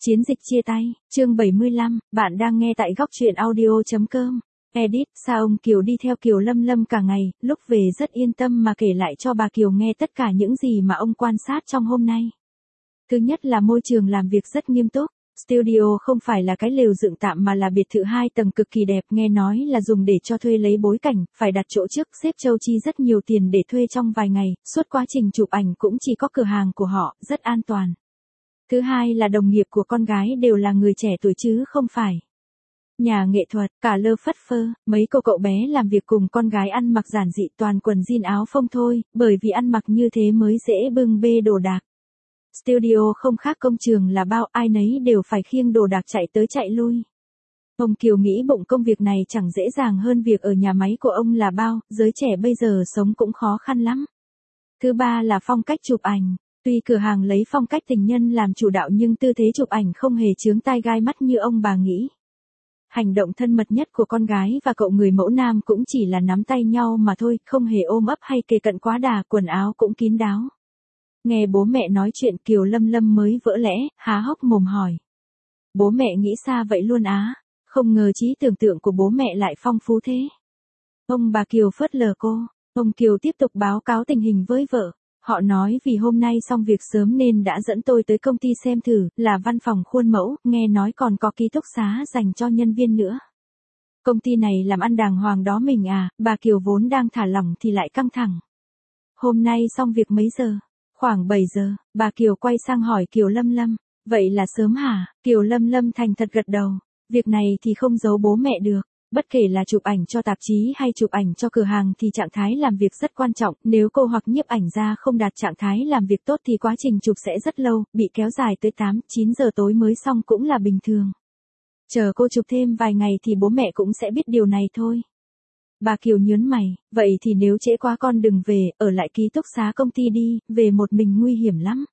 Chiến dịch chia tay, chương 75, bạn đang nghe tại góc truyện audio.com. Edit, sao ông Kiều đi theo Kiều Lâm Lâm cả ngày, lúc về rất yên tâm mà kể lại cho bà Kiều nghe tất cả những gì mà ông quan sát trong hôm nay. Thứ nhất là môi trường làm việc rất nghiêm túc. Studio không phải là cái lều dựng tạm mà là biệt thự 2 tầng cực kỳ đẹp, nghe nói là dùng để cho thuê lấy bối cảnh, phải đặt chỗ trước, sếp Châu chi rất nhiều tiền để thuê trong vài ngày, suốt quá trình chụp ảnh cũng chỉ có cửa hàng của họ, rất an toàn. Thứ hai là đồng nghiệp của con gái đều là người trẻ tuổi chứ không phải nhà nghệ thuật, cả lơ phất phơ, mấy cô cậu bé làm việc cùng con gái ăn mặc giản dị toàn quần jean áo phông thôi, bởi vì ăn mặc như thế mới dễ bưng bê đồ đạc. Studio không khác công trường là bao, ai nấy đều phải khiêng đồ đạc chạy tới chạy lui. Ông Kiều nghĩ bụng công việc này chẳng dễ dàng hơn việc ở nhà máy của ông là bao, giới trẻ bây giờ sống cũng khó khăn lắm. Thứ ba là phong cách chụp ảnh. Tuy cửa hàng lấy phong cách tình nhân làm chủ đạo nhưng tư thế chụp ảnh không hề chướng tai gai mắt như ông bà nghĩ. Hành động thân mật nhất của con gái và cậu người mẫu nam cũng chỉ là nắm tay nhau mà thôi, không hề ôm ấp hay kề cận quá đà, quần áo cũng kín đáo. Nghe bố mẹ nói chuyện Kiều Lâm Lâm mới vỡ lẽ, há hốc mồm hỏi. Bố mẹ nghĩ xa vậy luôn á, không ngờ trí tưởng tượng của bố mẹ lại phong phú thế. Ông bà Kiều phớt lờ cô, ông Kiều tiếp tục báo cáo tình hình với vợ. Họ nói vì hôm nay xong việc sớm nên đã dẫn tôi tới công ty xem thử, là văn phòng khuôn mẫu, nghe nói còn có ký túc xá dành cho nhân viên nữa. Công ty này làm ăn đàng hoàng đó mình à, bà Kiều vốn đang thả lỏng thì lại căng thẳng. Hôm nay xong việc mấy giờ? Khoảng 7 giờ, bà Kiều quay sang hỏi Kiều Lâm Lâm, vậy là sớm hả? Kiều Lâm Lâm thành thật gật đầu, việc này thì không giấu bố mẹ được. Bất kể là chụp ảnh cho tạp chí hay chụp ảnh cho cửa hàng thì trạng thái làm việc rất quan trọng, nếu cô hoặc nhiếp ảnh gia không đạt trạng thái làm việc tốt thì quá trình chụp sẽ rất lâu, bị kéo dài tới 8, 9 giờ tối mới xong cũng là bình thường. Chờ cô chụp thêm vài ngày thì bố mẹ cũng sẽ biết điều này thôi. Bà Kiều nhớn mày, vậy thì nếu trễ quá con đừng về, ở lại ký túc xá công ty đi, về một mình nguy hiểm lắm.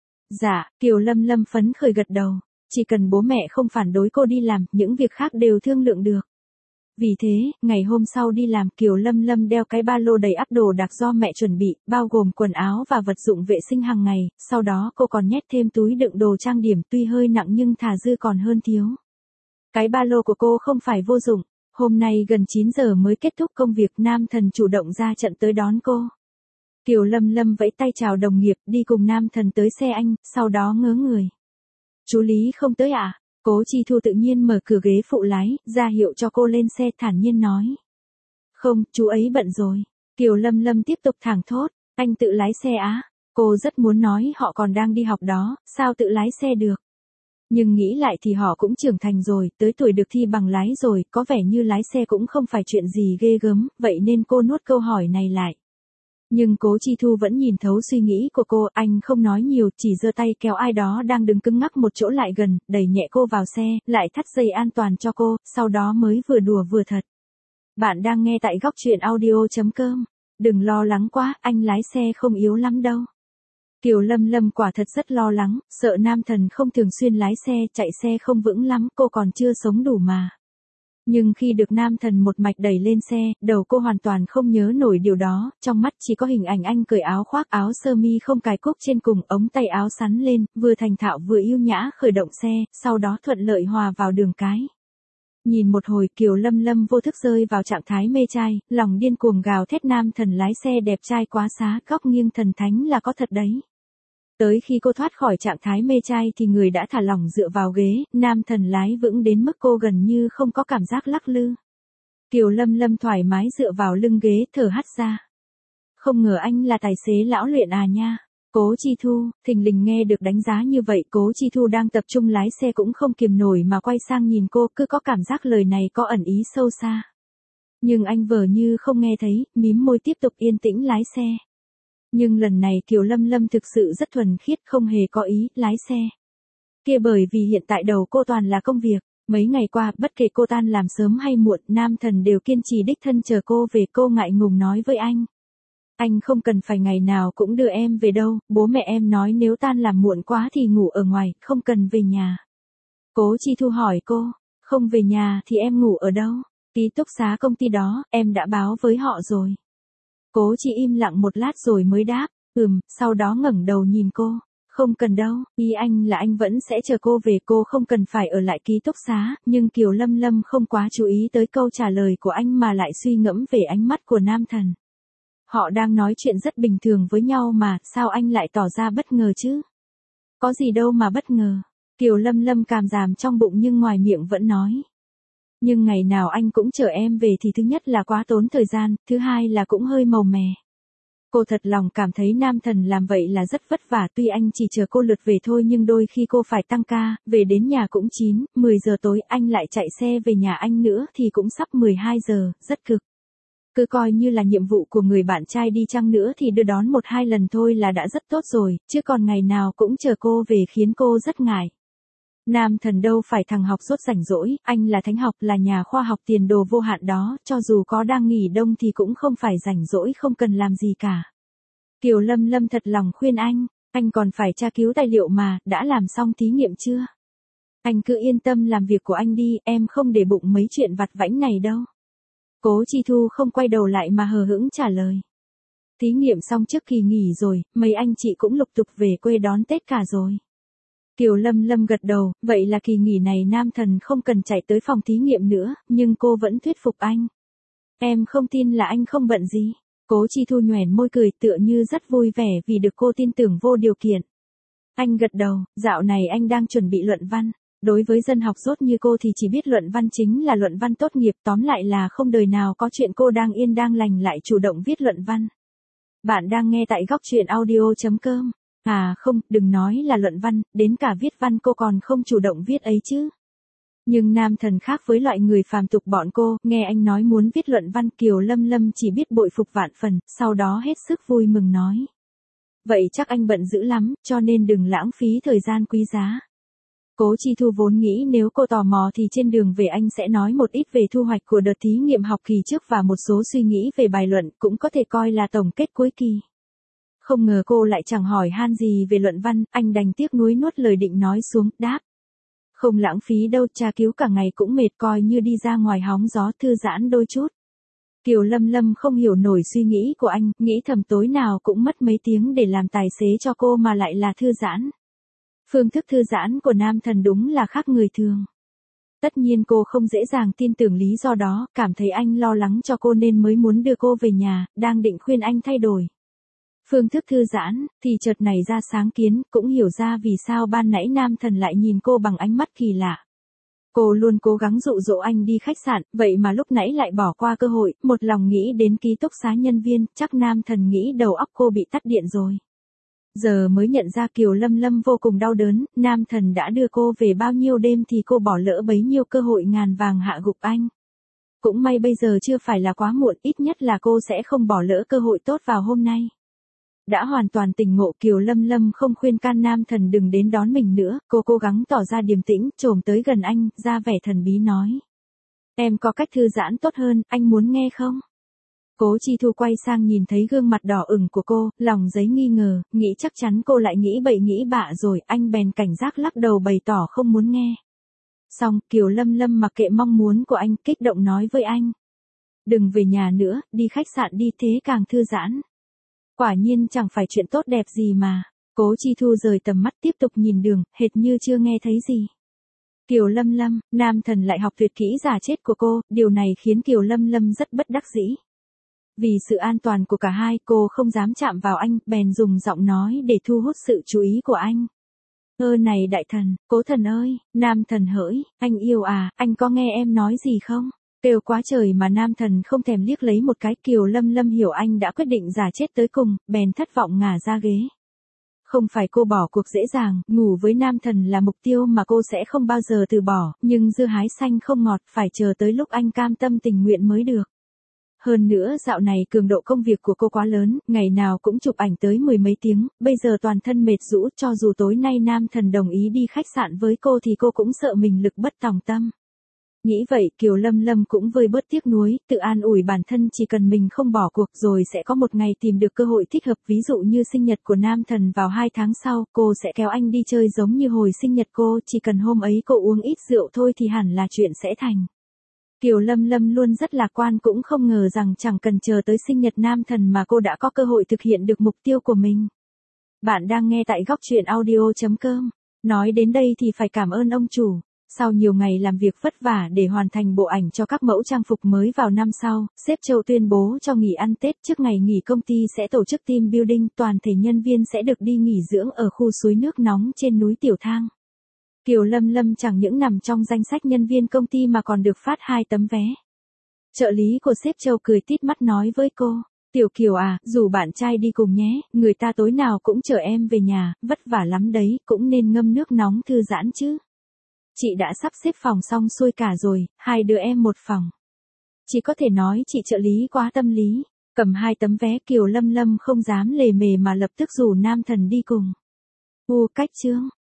Dạ, Kiều Lâm Lâm phấn khởi gật đầu, chỉ cần bố mẹ không phản đối cô đi làm, những việc khác đều thương lượng được. Vì thế, ngày hôm sau đi làm Kiều Lâm Lâm đeo cái ba lô đầy ắp đồ đạc do mẹ chuẩn bị, bao gồm quần áo và vật dụng vệ sinh hàng ngày, sau đó cô còn nhét thêm túi đựng đồ trang điểm tuy hơi nặng nhưng thà dư còn hơn thiếu. Cái ba lô của cô không phải vô dụng, hôm nay gần 9 giờ mới kết thúc công việc, Nam Thần chủ động ra trận tới đón cô. Kiều Lâm Lâm vẫy tay chào đồng nghiệp đi cùng Nam Thần tới xe anh, sau đó ngớ người. Chú Lý không tới à? Cố Chi Thu tự nhiên mở cửa ghế phụ lái, ra hiệu cho cô lên xe, thản nhiên nói. Không, chú ấy bận rồi. Kiều Lâm Lâm tiếp tục thẳng thốt, anh tự lái xe á. Cô rất muốn nói họ còn đang đi học đó, sao tự lái xe được. Nhưng nghĩ lại thì họ cũng trưởng thành rồi, tới tuổi được thi bằng lái rồi, có vẻ như lái xe cũng không phải chuyện gì ghê gớm, vậy nên cô nuốt câu hỏi này lại. Nhưng Cố Chi Thu vẫn nhìn thấu suy nghĩ của cô, anh không nói nhiều, chỉ giơ tay kéo ai đó đang đứng cứng ngắc một chỗ lại gần, đẩy nhẹ cô vào xe, lại thắt dây an toàn cho cô, sau đó mới vừa đùa vừa thật. Bạn đang nghe tại góc truyện audio.com. Đừng lo lắng quá, anh lái xe không yếu lắm đâu. Kiều Lâm Lâm quả thật rất lo lắng, sợ Nam Thần không thường xuyên lái xe, chạy xe không vững lắm, cô còn chưa sống đủ mà. Nhưng khi được Nam Thần một mạch đẩy lên xe, đầu cô hoàn toàn không nhớ nổi điều đó, trong mắt chỉ có hình ảnh anh cởi áo khoác, áo sơ mi không cài cúc trên cùng, ống tay áo sắn lên, vừa thành thạo vừa yêu nhã khởi động xe, sau đó thuận lợi hòa vào đường cái. Nhìn một hồi Kiều Lâm Lâm vô thức rơi vào trạng thái mê trai, lòng điên cuồng gào thét Nam Thần lái xe đẹp trai quá xá, góc nghiêng thần thánh là có thật đấy. Tới khi cô thoát khỏi trạng thái mê trai thì người đã thả lỏng dựa vào ghế, Nam Thần lái vững đến mức cô gần như không có cảm giác lắc lư. Kiều Lâm Lâm thoải mái dựa vào lưng ghế thở hắt ra. Không ngờ anh là tài xế lão luyện à nha. Cố Chi Thu, thình lình nghe được đánh giá như vậy, Cố Chi Thu đang tập trung lái xe cũng không kiềm nổi mà quay sang nhìn cô, cứ có cảm giác lời này có ẩn ý sâu xa. Nhưng anh vờ như không nghe thấy, mím môi tiếp tục yên tĩnh lái xe. Nhưng lần này Kiều Lâm Lâm thực sự rất thuần khiết, không hề có ý lái xe kia, bởi vì hiện tại đầu cô toàn là công việc. Mấy ngày qua, bất kể cô tan làm sớm hay muộn, Nam Thần đều kiên trì đích thân chờ cô về. Cô ngại ngùng nói với anh. Anh không cần phải ngày nào cũng đưa em về đâu, bố mẹ em nói nếu tan làm muộn quá thì ngủ ở ngoài, không cần về nhà. Cố Chi Thu hỏi cô, không về nhà thì em ngủ ở đâu? Ký túc xá công ty đó, em đã báo với họ rồi. Cố Chi im lặng một lát rồi mới đáp, sau đó ngẩng đầu nhìn cô. Không cần đâu, ý anh là anh vẫn sẽ chờ cô về, cô không cần phải ở lại ký túc xá, nhưng Kiều Lâm Lâm không quá chú ý tới câu trả lời của anh mà lại suy ngẫm về ánh mắt của nam thần. Họ đang nói chuyện rất bình thường với nhau mà, sao anh lại tỏ ra bất ngờ chứ? Có gì đâu mà bất ngờ. Kiều Lâm Lâm cảm giảm trong bụng nhưng ngoài miệng vẫn nói. Nhưng ngày nào anh cũng chờ em về thì thứ nhất là quá tốn thời gian, thứ hai là cũng hơi màu mè. Cô thật lòng cảm thấy nam thần làm vậy là rất vất vả, tuy anh chỉ chờ cô lượt về thôi nhưng đôi khi cô phải tăng ca, về đến nhà cũng 9, 10 giờ tối, anh lại chạy xe về nhà anh nữa thì cũng sắp 12 giờ, rất cực. Cứ coi như là nhiệm vụ của người bạn trai đi chăng nữa thì đưa đón 1-2 lần thôi là đã rất tốt rồi, chứ còn ngày nào cũng chờ cô về khiến cô rất ngại. Nam thần đâu phải thằng học dốt rảnh rỗi, anh là thánh học, là nhà khoa học tiền đồ vô hạn đó, cho dù có đang nghỉ đông thì cũng không phải rảnh rỗi không cần làm gì cả. Kiều Lâm Lâm thật lòng khuyên anh còn phải tra cứu tài liệu mà, đã làm xong thí nghiệm chưa? Anh cứ yên tâm làm việc của anh đi, em không để bụng mấy chuyện vặt vãnh này đâu. Cố Chi Thu không quay đầu lại mà hờ hững trả lời. Thí nghiệm xong trước kỳ nghỉ rồi, mấy anh chị cũng lục tục về quê đón Tết cả rồi. Kiều Lâm Lâm gật đầu, vậy là kỳ nghỉ này nam thần không cần chạy tới phòng thí nghiệm nữa, nhưng cô vẫn thuyết phục anh. Em không tin là anh không bận gì. Cố Chi Thu nhoẻn môi cười tựa như rất vui vẻ vì được cô tin tưởng vô điều kiện. Anh gật đầu, dạo này anh đang chuẩn bị luận văn. Đối với dân học dốt như cô thì chỉ biết luận văn chính là luận văn tốt nghiệp, tóm lại là không đời nào có chuyện cô đang yên đang lành lại chủ động viết luận văn. Bạn đang nghe tại góc truyện audio.com. À không, đừng nói là luận văn, đến cả viết văn cô còn không chủ động viết ấy chứ. Nhưng nam thần khác với loại người phàm tục bọn cô, nghe anh nói muốn viết luận văn, Kiều Lâm Lâm chỉ biết bội phục vạn phần, sau đó hết sức vui mừng nói. Vậy chắc anh bận dữ lắm, cho nên đừng lãng phí thời gian quý giá. Cố Chi Thu vốn nghĩ nếu cô tò mò thì trên đường về anh sẽ nói một ít về thu hoạch của đợt thí nghiệm học kỳ trước và một số suy nghĩ về bài luận, cũng có thể coi là tổng kết cuối kỳ. Không ngờ cô lại chẳng hỏi han gì về luận văn, anh đành tiếc nuối nuốt lời định nói xuống, đáp. Không lãng phí đâu, tra cứu cả ngày cũng mệt, coi như đi ra ngoài hóng gió thư giãn đôi chút. Kiều Lâm Lâm không hiểu nổi suy nghĩ của anh, nghĩ thầm tối nào cũng mất mấy tiếng để làm tài xế cho cô mà lại là thư giãn. Phương thức thư giãn của nam thần đúng là khác người thường. Tất nhiên cô không dễ dàng tin tưởng lý do đó, cảm thấy anh lo lắng cho cô nên mới muốn đưa cô về nhà, đang định khuyên anh thay đổi phương thức thư giãn, thì chợt nảy ra sáng kiến, cũng hiểu ra vì sao ban nãy nam thần lại nhìn cô bằng ánh mắt kỳ lạ. Cô luôn cố gắng dụ dỗ anh đi khách sạn, vậy mà lúc nãy lại bỏ qua cơ hội, một lòng nghĩ đến ký túc xá nhân viên, chắc nam thần nghĩ đầu óc cô bị tắt điện rồi. Giờ mới nhận ra Kiều Lâm Lâm vô cùng đau đớn, nam thần đã đưa cô về bao nhiêu đêm thì cô bỏ lỡ bấy nhiêu cơ hội ngàn vàng hạ gục anh. Cũng may bây giờ chưa phải là quá muộn, ít nhất là cô sẽ không bỏ lỡ cơ hội tốt vào hôm nay. Đã hoàn toàn tỉnh ngộ, Kiều Lâm Lâm không khuyên can nam thần đừng đến đón mình nữa, cô cố gắng tỏ ra điềm tĩnh, chồm tới gần anh, ra vẻ thần bí nói. Em có cách thư giãn tốt hơn, anh muốn nghe không? Cố Chi Thu quay sang nhìn thấy gương mặt đỏ ửng của cô, lòng giấy nghi ngờ, nghĩ chắc chắn cô lại nghĩ bậy nghĩ bạ rồi, anh bèn cảnh giác lắc đầu bày tỏ không muốn nghe. Xong, Kiều Lâm Lâm mặc kệ mong muốn của anh, kích động nói với anh. Đừng về nhà nữa, đi khách sạn đi, thế càng thư giãn. Quả nhiên chẳng phải chuyện tốt đẹp gì mà. Cố Chi Thu rời tầm mắt tiếp tục nhìn đường, hệt như chưa nghe thấy gì. Kiều Lâm Lâm, nam thần lại học tuyệt kỹ giả chết của cô, điều này khiến Kiều Lâm Lâm rất bất đắc dĩ. Vì sự an toàn của cả hai, cô không dám chạm vào anh, bèn dùng giọng nói để thu hút sự chú ý của anh. Này đại thần, cố thần ơi, nam thần hỡi, anh yêu à, anh có nghe em nói gì không? Kêu quá trời mà nam thần không thèm liếc lấy một cái. Kiều Lâm Lâm hiểu anh đã quyết định giả chết tới cùng, bèn thất vọng ngả ra ghế. Không phải cô bỏ cuộc dễ dàng, ngủ với nam thần là mục tiêu mà cô sẽ không bao giờ từ bỏ, nhưng dưa hái xanh không ngọt, phải chờ tới lúc anh cam tâm tình nguyện mới được. Hơn nữa dạo này cường độ công việc của cô quá lớn, ngày nào cũng chụp ảnh tới 10 mấy tiếng, bây giờ toàn thân mệt rũ, cho dù tối nay nam thần đồng ý đi khách sạn với cô thì cô cũng sợ mình lực bất tòng tâm. Nghĩ vậy Kiều Lâm Lâm cũng vơi bớt tiếc nuối, tự an ủi bản thân chỉ cần mình không bỏ cuộc rồi sẽ có một ngày tìm được cơ hội thích hợp, ví dụ như sinh nhật của nam thần vào 2 tháng sau, cô sẽ kéo anh đi chơi giống như hồi sinh nhật cô, chỉ cần hôm ấy cô uống ít rượu thôi thì hẳn là chuyện sẽ thành. Kiều Lâm Lâm luôn rất lạc quan, cũng không ngờ rằng chẳng cần chờ tới sinh nhật nam thần mà cô đã có cơ hội thực hiện được mục tiêu của mình. Bạn đang nghe tại góc truyện audio.com. Nói đến đây thì phải cảm ơn ông chủ. Sau nhiều ngày làm việc vất vả để hoàn thành bộ ảnh cho các mẫu trang phục mới vào năm sau, sếp Châu tuyên bố cho nghỉ ăn Tết. Trước ngày nghỉ công ty sẽ tổ chức team building, toàn thể nhân viên sẽ được đi nghỉ dưỡng ở khu suối nước nóng trên núi Tiểu Thang. Kiều Lâm Lâm chẳng những nằm trong danh sách nhân viên công ty mà còn được phát 2 tấm vé. Trợ lý của sếp Châu cười tít mắt nói với cô, Tiểu Kiều à, rủ bạn trai đi cùng nhé, người ta tối nào cũng chở em về nhà, vất vả lắm đấy, cũng nên ngâm nước nóng thư giãn chứ. Chị đã sắp xếp phòng xong xuôi cả rồi, 2 đứa em một phòng. Chỉ có thể nói chị trợ lý quá tâm lý. Cầm 2 tấm vé, Kiều Lâm Lâm không dám lề mề mà lập tức rủ nam thần đi cùng. Cách chương.